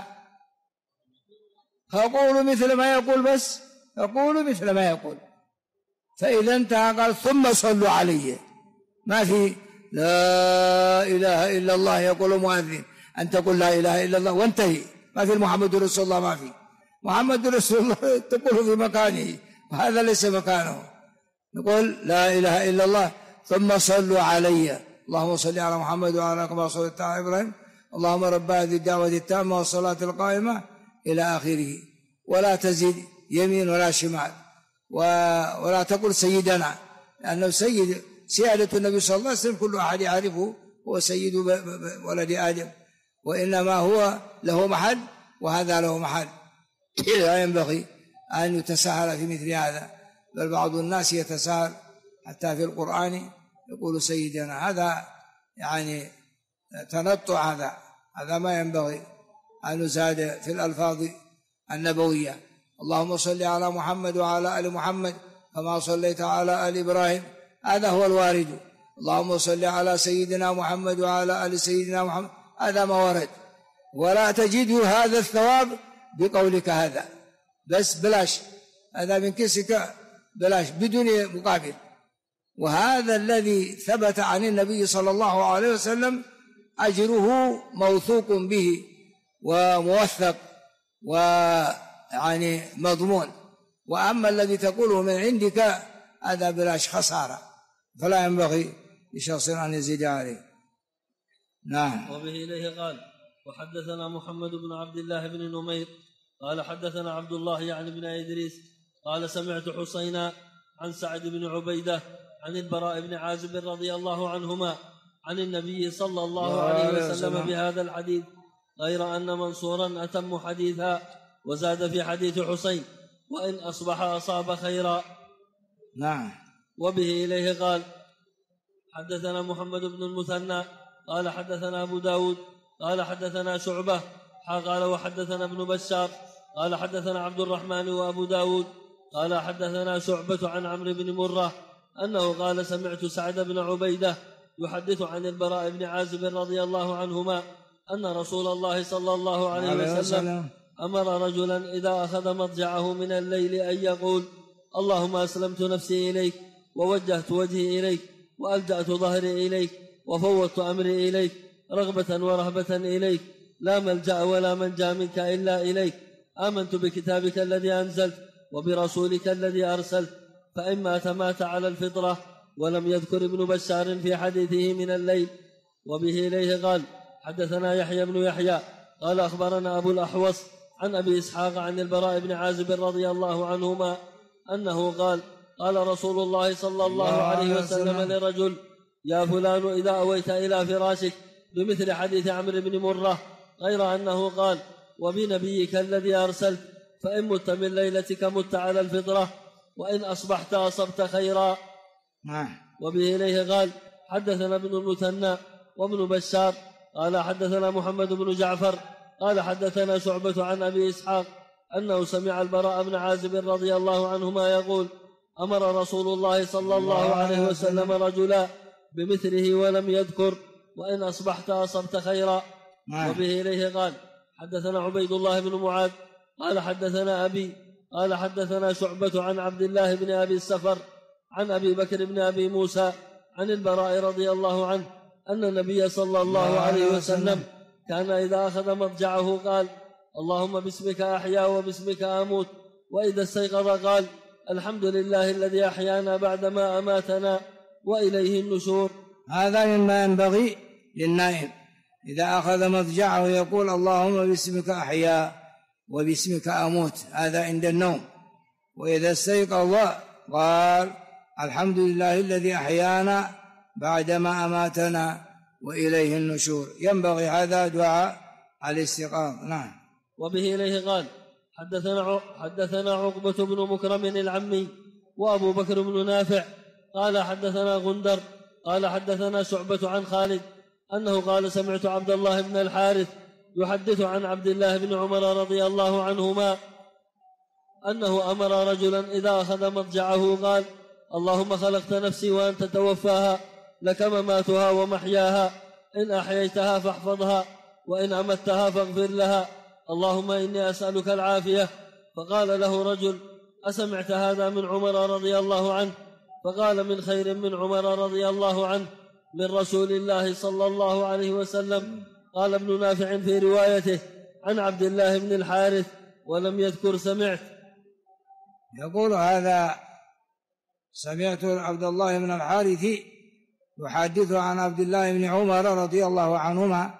فقولوا مثل ما يقول، بس فقولوا مثل ما يقول. فإذا انتهى قال: ثم صلوا عليه. ما في لا إله إلا الله يقول مؤذن، أن تقول لا إله إلا الله وانتهي. ما في محمد رسول الله، ما في محمد رسول الله تقول في مكانه، وهذا ليس مكانه. نقول لا إله إلا الله ثم صلوا علي، اللهم صل على محمد وعلى كما صليت على إبراهيم، اللهم رب هذه الدعوة التامة والصلاة القائمة إلى آخره. ولا تزيد يمين ولا شمال، ولا تقول سيدنا، لأنه سيادة النبي صلى الله عليه وسلم كل أحد يعرفه، هو سيد ولد آدم، وإنما هو له محل وهذا له محل. لا ينبغي أن يتساهل في مثل هذا، بل بعض الناس يتساهل حتى في القرآن يقول سيدنا. هذا يعني تنطع، هذا ما ينبغي أن يزاد في الألفاظ النبوية. اللهم صل على محمد وعلى آل محمد كما صليت على آل إبراهيم، هذا هو الوارد. اللهم صل على سيدنا محمد وعلى آل سيدنا محمد، هذا ما ورد. ولا تجد هذا الثواب بقولك هذا، بس بلاش، هذا من كسك بلاش بدون مقابل. وهذا الذي ثبت عن النبي صلى الله عليه وسلم أجره موثوق به وموثق ويعني مضمون. وأما الذي تقوله من عندك هذا بلاش، خسارة، فلا ينبغي لشخص أن يزيد عليه. نعم. وبه إليه قال: وحدثنا محمد بن عبد الله بن نمير قال حدثنا عبد الله يعني بن إدريس قال سمعت حسينا عن سعد بن عبيدة عن البراء بن عازب رضي الله عنهما عن النبي صلى الله عليه وسلم بهذا الحديث، غير أن منصورا أتم حديثا وزاد في حديث حسين: وإن أصبح أصاب خيرا. نعم. وبه إليه قال: حدثنا محمد بن المثنى قال حدثنا أبو داود قال حدثنا شعبة قال وحدثنا ابن بشار قال حدثنا عبد الرحمن وأبو داود قال حدثنا شعبة عن عمرو بن مرة أنه قال سمعت سعد بن عبيدة يحدث عن البراء بن عازب رضي الله عنهما أن رسول الله صلى الله عليه وسلم أمر رجلا إذا أخذ مضجعه من الليل أن يقول اللهم أسلمت نفسي إليك ووجهت وجهي إليك وألجأت ظهري إليك وفوضت أمري إليك رغبة ورهبة إليك لا ملجأ ولا منجا منك إلا إليك آمنت بكتابك الذي أنزلت وبرسولك الذي أرسلت فإما مات على الفطرة. ولم يذكر ابن بشار في حديثه من الليل. وبه إليه قال حدثنا يحيى بن يحيى قال أخبرنا أبو الأحوص عن أبي إسحاق عن البراء بن عازب رضي الله عنهما أنه قال قال رسول الله صلى الله عليه وسلم لرجل يا فلان إذا أويت إلى فراشك بمثل حديث عمرو بن مرة غير أنه قال وبنبيك الذي أرسلت فإن مت من ليلتك مت على الفطرة وإن أصبحت أصبت خيرا. وبه إليه قال حدثنا ابن المثنى وابن بشار قال حدثنا محمد بن جعفر قال حدثنا شعبة عن أبي إسحاق أنه سمع البراء بن عازب رضي الله عنهما يقول أمر رسول الله صلى الله عليه وسلم رجلا بمثله ولم يذكر وإن أصبحت أصبت خيرا. وبه إليه قال حدثنا عبيد الله بن معاذ قال حدثنا أبي قال حدثنا شعبة عن عبد الله بن أبي السفر عن أبي بكر بن أبي موسى عن البراء رضي الله عنه أن النبي صلى الله عليه وسلم كان إذا أخذ مضجعه قال اللهم باسمك أحيا وباسمك أموت وإذا استيقظ قال الحمد لله الذي أحيانا بعدما أماتنا وإليه النشور. هذا مما ينبغي للنائم إذا أخذ مضجعه يقول اللهم باسمك أحيا وباسمك أموت، هذا عند النوم. وإذا استيقظ قال الحمد لله الذي أحيانا بعدما أماتنا وإليه النشور. ينبغي هذا دعاء الاستيقاظ. نعم. وبه إليه قال حدثنا عقبة بن مكرم العمي وأبو بكر بن نافع قال حدثنا غندر قال حدثنا شعبة عن خالد أنه قال سمعت عبد الله بن الحارث يحدث عن عبد الله بن عمر رضي الله عنهما أنه أمر رجلا إذا أخذ مضجعه قال اللهم خلقت نفسي وأنت توفاها لك مماتها ومحياها إن أحييتها فاحفظها وإن أمتها فاغفر لها اللهم إني أسألك العافية. فقال له رجل أسمعت هذا من عمر رضي الله عنه؟ فقال من خير من عمر رضي الله عنه من رسول الله صلى الله عليه وسلم. قال ابن نافع في روايته عن عبد الله بن الحارث ولم يذكر سمعت. يقول هذا سمعت عبد الله بن الحارث يحدث عن عبد الله بن عمر رضي الله عنهما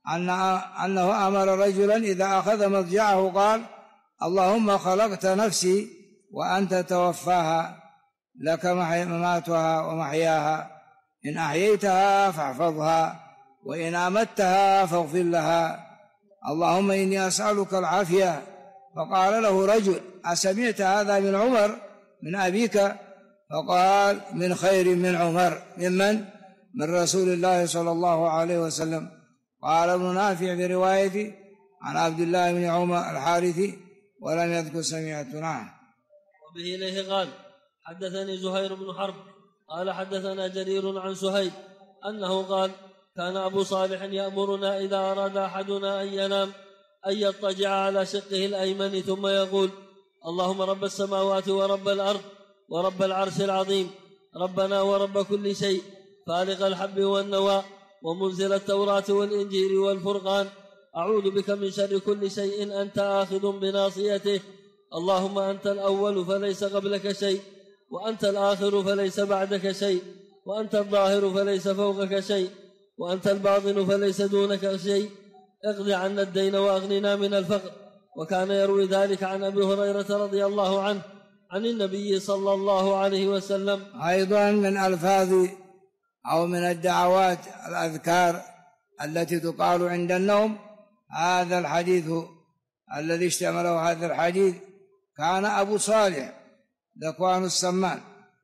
أنه أمر رجلا إذا أخذ مضجعه قال اللهم خلقت نفسي وأنت توفاها لك مماتها ومحياها إن أحييتها فاحفظها وإن أمتها فاغفر لها اللهم إني أسألك العافية. فقال له رجل أسمعت هذا من عمر من أبيك؟ فقال من خير من عمر. ممن؟ من رسول الله صلى الله عليه وسلم. قال ابن نافع في روايته عن عبد الله بن عمر الحارثي ولم يذكر سمعت. نعم. وبه إليه قال حدثني زهير بن حرب قال حدثنا جرير عن سهيل أنه قال كان أبو صالح يأمرنا إذا أراد أحدنا أن ينام أن يضطجع على شقه الأيمن ثم يقول اللهم رب السماوات ورب الأرض ورب العرش العظيم ربنا ورب كل شيء فالق الحب والنوى ومنزل التوراة والإنجيل والفرقان أعوذ بك من شر كل شيء أنت آخذ بناصيته اللهم أنت الأول فليس قبلك شيء وأنت الآخر فليس بعدك شيء وأنت الظاهر فليس فوقك شيء وأنت الباطن فليس دونك شيء اقض عنا الدين وأغننا من الفقر. وكان يروي ذلك عن أبي هريرة رضي الله عنه عن النبي صلى الله عليه وسلم. أيضا من ألفاظ أو من الدعوات الأذكار التي تقال عند النوم هذا الحديث الذي اشتمله هذا الحديث. كان أبو صالح ذكوان السمان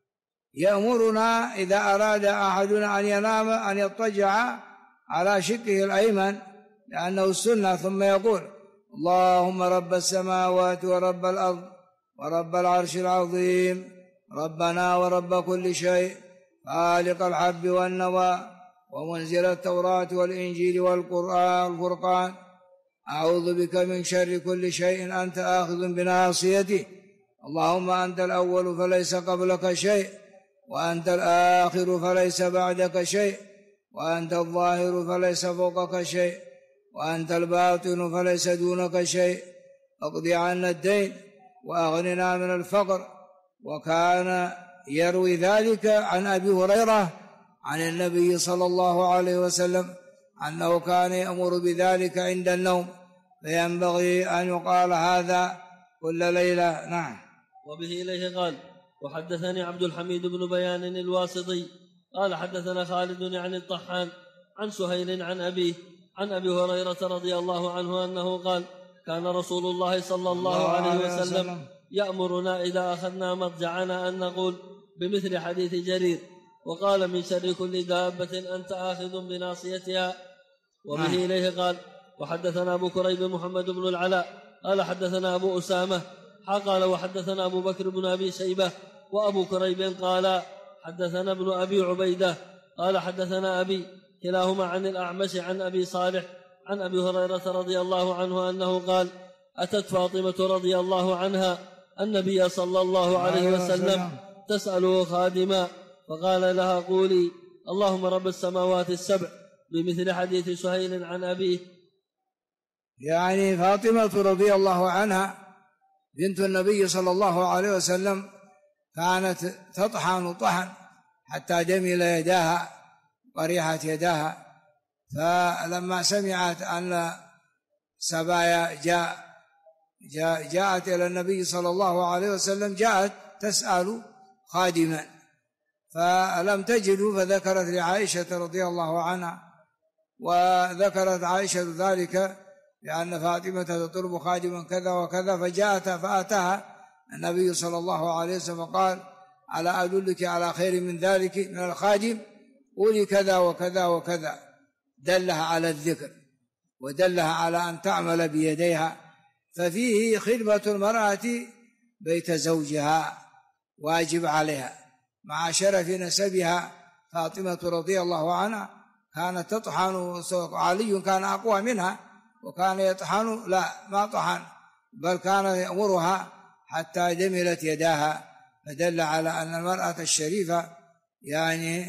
يأمرنا إذا أراد أحدنا أن ينام أن يضطجع على شقه الأيمن لأنه السنة، ثم يقول: اللهم رب السماوات ورب الأرض ورب العرش العظيم ربنا ورب كل شيء خالق الحب والنوى ومنزل التوراة والإنجيل والفرقان، أعوذ بك من شر كل شيء أنت آخذ بناصيته، اللهم أنت الأول فليس قبلك شيء، وأنت الآخر فليس بعدك شيء، وأنت الظاهر فليس فوقك شيء، وأنت الباطن فليس دونك شيء، اقض عنا الدين وأغننا من الفقر. وكان يروي ذلك عن أبي هريرة عن النبي صلى الله عليه وسلم أنه كان يأمر بذلك عند النوم، فينبغي أن يقال هذا كل ليلة. نعم. وبه إليه قال: وحدثني عبد الحميد بن بيان الواسطي قال حدثنا خالد عن الطحان عن سهيل عن أبيه عن أبي هريرة رضي الله عنه أنه قال: كان رسول الله صلى الله عليه وسلم يأمرنا إذا أخذنا مضجعنا أن نقول بمثل حديث جرير: وقال: من شر كل دابة أنت آخذ بناصيتها. وبه إليه قال: وحدثنا أبو كريب محمد بن العلاء قال حدثنا أبو أسامة قال وحدثنا أبو بكر بن أبي شيبة وأبو كريب قال حدثنا ابن أبي عبيدة قال حدثنا أبي، كلاهما عن الأعمش عن أبي صالح عن أبي هريرة رضي الله عنه أنه قال: أتت فاطمة رضي الله عنها النبي صلى الله عليه وسلم تسأله خادما، فقال لها: قولي اللهم رب السماوات السبع بمثل حديث سهيل عن أبيه. يعني فاطمة رضي الله عنها بنت النبي صلى الله عليه وسلم كانت تطحن طحن حتى جمل يداها وريحت يداها، فلما سمعت أن سبايا جاءت إلى النبي صلى الله عليه وسلم، جاءت تسأل خادما فلم تجدوا، فذكرت لعائشة رضي الله عنها، وذكرت عائشة ذلك لأن فاطمة تطلب خادما كذا وكذا، فجاءت فأتاها النبي صلى الله عليه وسلم قال: ألا أدلك على خير من ذلك من الخادم؟ قولي كذا وكذا وكذا. دلها على الذكر ودلها على أن تعمل بيديها، ففيه خدمة المرأة بيت زوجها واجب عليها مع شرف نسبها. فاطمة رضي الله عنها كانت تطحن، علي كان أقوى منها وكان يطحن، لا ما طحن بل كان يأمرها حتى جملت يداها، فدل على أن المرأة الشريفة يعني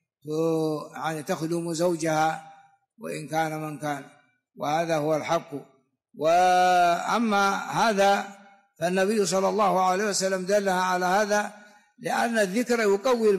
تخدم زوجها وإن كان من كان، وهذا هو الحق. وأما هذا فالنبي صلى الله عليه وسلم دلها على هذا لأن الذكر يقوي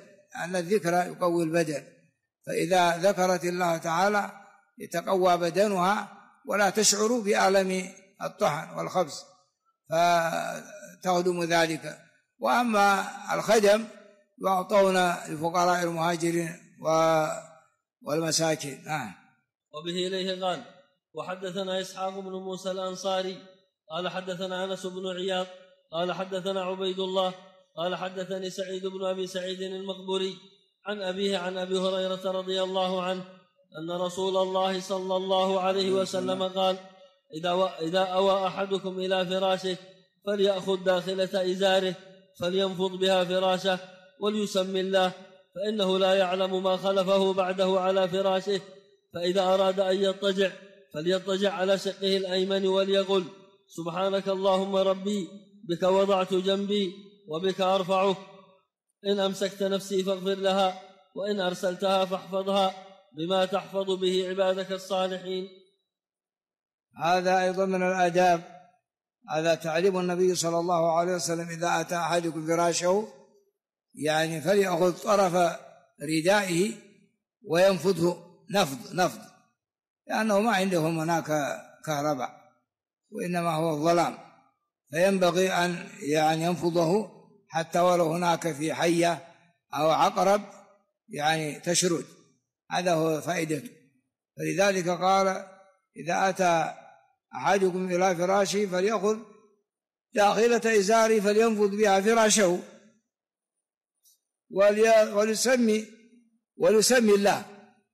البدن، فإذا ذكرت الله تعالى يتقوى بدنها ولا تشعر بألم الطحن والخبز، فتخدم ذلك. وأما الخدم يعطون لفقراء المهاجرين والمساكين. وبه إليه قال: وحدثنا إسحاق بن موسى الأنصاري قال حدثنا أنس بن عياض قال حدثنا عبيد الله قال حدثني سعيد بن أبي سعيد المقبري عن أبيه عن أبي هريرة رضي الله عنه أن رسول الله صلى الله عليه وسلم قال: إذا أوى أحدكم إلى فراشه فليأخذ داخلة إزاره فلينفض بها فراشه وليسمي الله، فإنه لا يعلم ما خلفه بعده على فراشه، فإذا أراد أن يضطجع فليضطجع على شقه الأيمن وليقل: سبحانك اللهم ربي بك وضعت جنبي وبك أرفعه، إن أمسكت نفسي فاغفر لها، وإن أرسلتها فاحفظها بما تحفظ به عبادك الصالحين. هذا أيضا من الآداب، هذا تعليم النبي صلى الله عليه وسلم: إذا أتى أحدكم فراشه يعني فليأخذ طرف ردائه وينفضه نفض، لأنه ما عندهم هناك كهرباء وإنما هو الظلام، فينبغي أن يعني ينفضه حتى ولو هناك في حية أو عقرب يعني تشرد، هذا هو فائدته. فلذلك قال: إذا أتى أحدكم إلى فراشه فليأخذ داخلة إزاره فلينفض بها فراشه. وليسمي الله،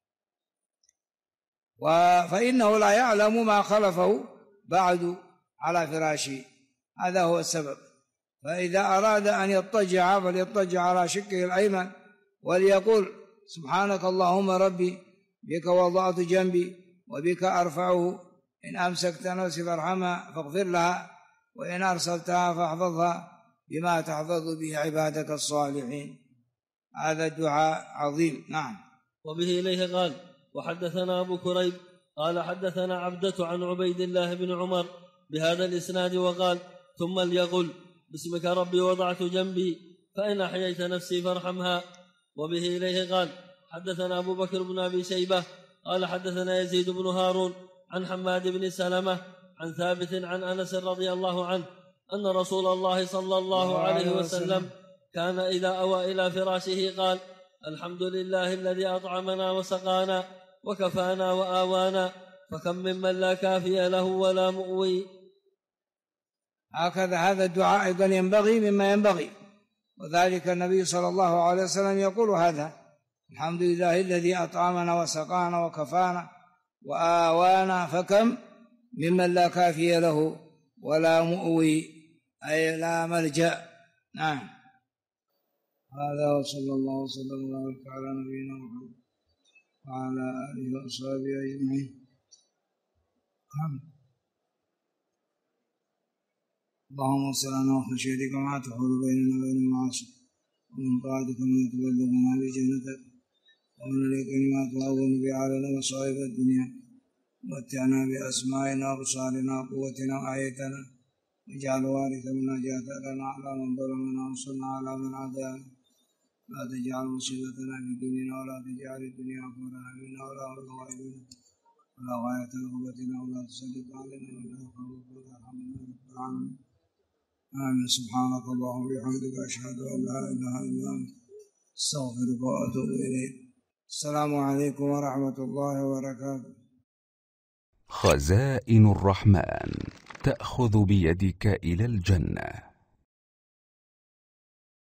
فإنه لا يعلم ما خلفه بعد على فراشه، هذا هو السبب. فإذا أراد أن يضطجع فليضطجع على شقه الأيمن وليقول سبحانك اللهم ربي بك وضعت جنبي وبك أرفعه، إن أمسكت نفسي فارحمها فاغفر لها، وإن أرسلتها فاحفظها بما تحفظ به عبادك الصالحين. هذا الدعاء عظيم. نعم. وبه إليه قال وحدثنا أبو كريب قال حدثنا عبدة عن عبيد الله بن عمر بهذا الإسناد وقال ثم ليقل باسمك ربي وضعت جنبي فإن أحييت نفسي فارحمها. وبه إليه قال حدثنا أبو بكر بن أبي شيبة قال حدثنا يزيد بن هارون عن حماد بن سلمة عن ثابت عن أنس رضي الله عنه أن رسول الله صلى الله عليه وسلم كان إذا أوى إلى فراشه قال الحمد لله الذي أطعمنا وسقانا وكفانا وآوانا، فكم ممن لا كافي له ولا مؤوي. هكذا هذا الدعاء أيضا ينبغي مما ينبغي، وذلك النبي صلى الله عليه وسلم يقول هذا الحمد لله الذي أطعمنا وسقانا وكفانا وآوانا، فكم ممن لا كافي له ولا مؤوي، أي لا ملجأ. نعم. هذا وصلى الله وسلم وبارك على نبينا محمد وعلى آله وأصحابه أجمعين. اللهم صل على خشيتك ما تحول بيننا وبين المعاصي، ومن طاعتك ما تبلغنا بجنتك، ومن اليقين ما تهون به علينا مصائب الدنيا، ومتعنا بأسمائنا وأبصارنا وقوتنا وأحييتنا، واجعل وارث منا جاثرنا على من ظلمنا وانصرنا على من عادانا، لا تجعل مصيبتنا في ديننا ولا تجعل الدنيا أكبر همنا ولا مبلغ علمنا ولا غاية رغبتنا ولا تسلط علينا ولا يخافك ولا يرحمنا يا رب العالمين. آمين. سبحانك اللهم وبحمدك أشهد أن لا إله إلا أنت أستغفرك وأتوب إليك. السلام عليكم ورحمة الله وبركاته. خزائن الرحمن تأخذ بيدك إلى الجنة.